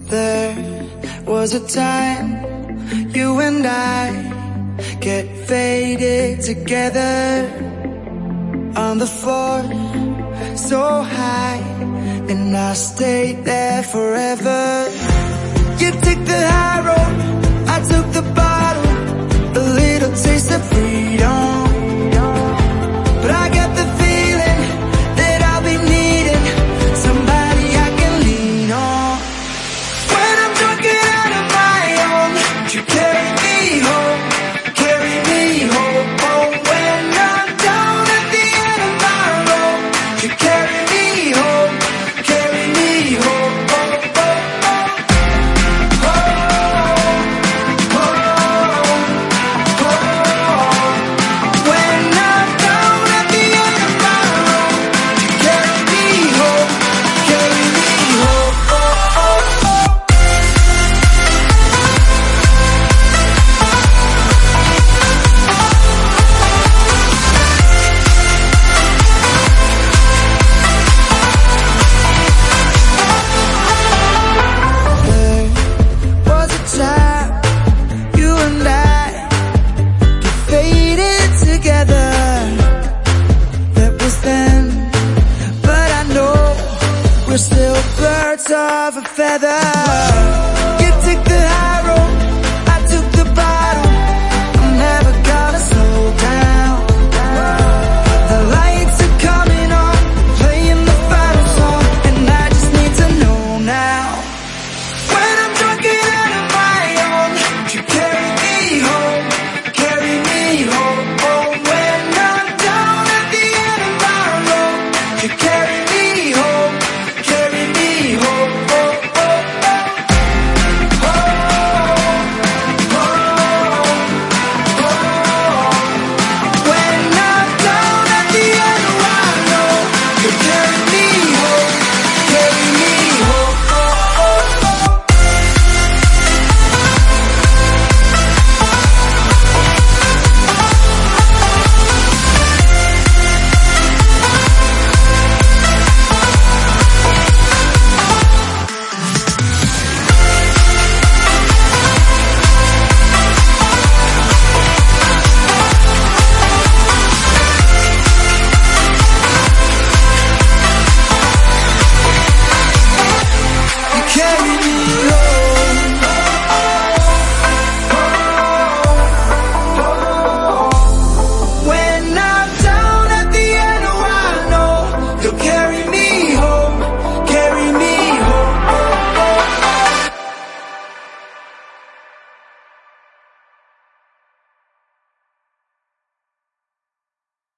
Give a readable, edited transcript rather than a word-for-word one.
There was a time you and I get faded together on the floor so high, and I stayed there forever. You took the high road, I took the bottle, a little taste of freedom. But I got the feeling that I'll be needing somebody I can lean on. When I'm drunk and out of my own, you carry me home, carry me home. Oh, when I'm down at the end of my road, you carry me home, carry me home. Oh, oh, oh. Oh, oh, oh, oh. When I'm down at the end of my road, you carry me home, carry me home. Oh, oh, oh. There was a time you and I get faded together. That was then, but I know we're still birds of a feather.